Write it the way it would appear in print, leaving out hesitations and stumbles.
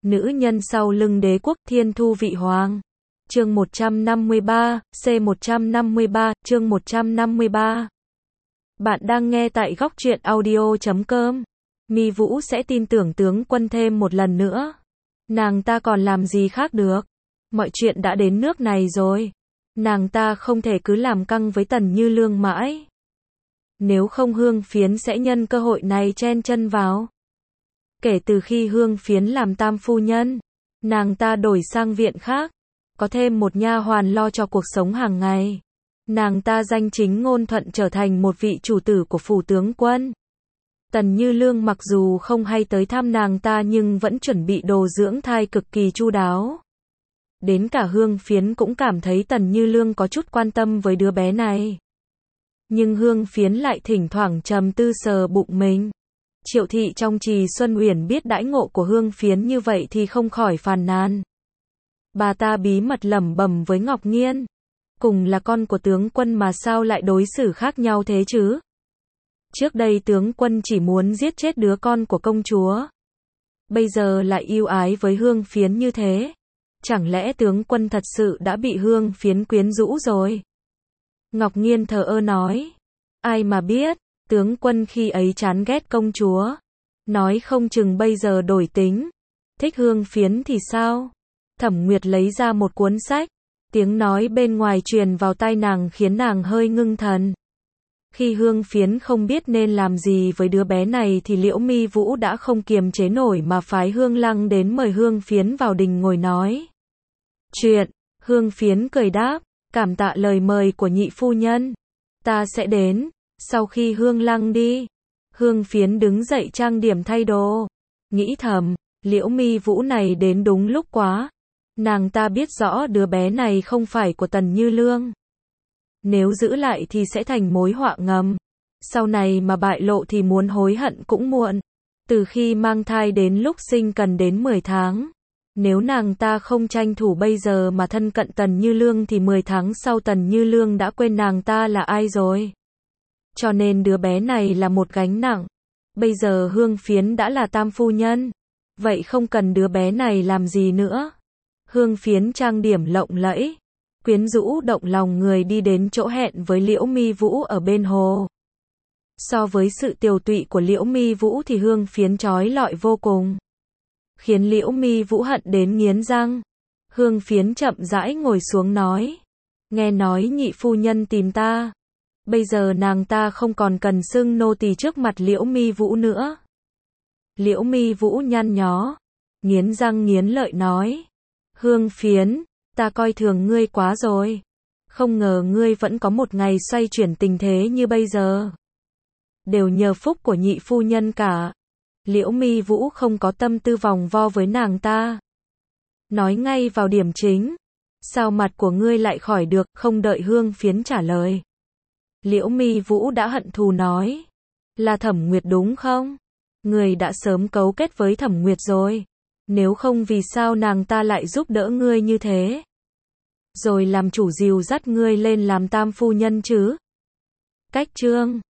Nữ nhân sau lưng đế quốc thiên thu vị hoàng. Chương 153, C153, chương 153. Bạn đang nghe tại góc truyện audio.com. Mi Vũ sẽ tin tưởng tướng quân thêm một lần nữa. Nàng ta còn làm gì khác được. Mọi chuyện đã đến nước này rồi. Nàng ta không thể cứ làm căng với Tần Như Lương mãi. Nếu không Hương Phiến sẽ nhân cơ hội này chen chân vào. Kể từ khi Hương Phiến làm tam phu nhân, nàng ta đổi sang viện khác, có thêm một nha hoàn lo cho cuộc sống hàng ngày. Nàng ta danh chính ngôn thuận trở thành một vị chủ tử của phủ tướng quân. Tần Như Lương mặc dù không hay tới thăm nàng ta nhưng vẫn chuẩn bị đồ dưỡng thai cực kỳ chu đáo. Đến cả Hương Phiến cũng cảm thấy Tần Như Lương có chút quan tâm với đứa bé này. Nhưng Hương Phiến lại thỉnh thoảng trầm tư sờ bụng mình. Triệu thị trong Trì Xuân Uyển biết đãi ngộ của Hương Phiến như vậy thì không khỏi phàn nàn. Bà ta bí mật lẩm bẩm với Ngọc Nghiên. Cùng là con của tướng quân mà sao lại đối xử khác nhau thế chứ? Trước đây tướng quân chỉ muốn giết chết đứa con của công chúa. Bây giờ lại yêu ái với Hương Phiến như thế. Chẳng lẽ tướng quân thật sự đã bị Hương Phiến quyến rũ rồi? Ngọc Nghiên thờ ơ nói. Ai mà biết, tướng quân khi ấy chán ghét công chúa. Nói không chừng bây giờ đổi tính. Thích Hương Phiến thì sao? Thẩm Nguyệt lấy ra một cuốn sách. Tiếng nói bên ngoài truyền vào tai nàng khiến nàng hơi ngưng thần. Khi Hương Phiến không biết nên làm gì với đứa bé này thì Liễu Mi Vũ đã không kiềm chế nổi mà phái Hương Lăng đến mời Hương Phiến vào đình ngồi nói chuyện. Hương Phiến cười đáp, cảm tạ lời mời của nhị phu nhân. Ta sẽ đến. Sau khi Hương Lăng đi, Hương Phiến đứng dậy trang điểm thay đồ. Nghĩ thầm, Liễu Mi Vũ này đến đúng lúc quá. Nàng ta biết rõ đứa bé này không phải của Tần Như Lương. Nếu giữ lại thì sẽ thành mối họa ngầm. Sau này mà bại lộ thì muốn hối hận cũng muộn. Từ khi mang thai đến lúc sinh cần đến 10 tháng. Nếu nàng ta không tranh thủ bây giờ mà thân cận Tần Như Lương thì 10 tháng sau Tần Như Lương đã quên nàng ta là ai rồi. Cho nên đứa bé này là một gánh nặng. Bây giờ Hương Phiến đã là tam phu nhân. Vậy không cần đứa bé này làm gì nữa. Hương Phiến trang điểm lộng lẫy, quyến rũ động lòng người đi đến chỗ hẹn với Liễu Mi Vũ ở bên hồ. So với sự tiều tụy của Liễu Mi Vũ thì Hương Phiến chói lọi vô cùng, khiến Liễu Mi Vũ hận đến nghiến răng. Hương Phiến chậm rãi ngồi xuống nói, nghe nói nhị phu nhân tìm ta. Bây giờ nàng ta không còn cần xưng nô tỳ trước mặt Liễu Mi Vũ nữa. Liễu Mi Vũ nhăn nhó, nghiến răng nghiến lợi nói, Hương Phiến, ta coi thường ngươi quá rồi. Không ngờ ngươi vẫn có một ngày xoay chuyển tình thế như bây giờ. Đều nhờ phúc của nhị phu nhân cả. Liễu Mi Vũ không có tâm tư vòng vo với nàng ta. Nói ngay vào điểm chính. Sao mặt của ngươi lại khỏi được, không đợi Hương Phiến trả lời. Liễu Mi Vũ đã hận thù nói. Là Thẩm Nguyệt đúng không? Ngươi đã sớm cấu kết với Thẩm Nguyệt rồi. Nếu không vì sao nàng ta lại giúp đỡ ngươi như thế? Rồi làm chủ dìu dắt ngươi lên làm tam phu nhân chứ? Cách chương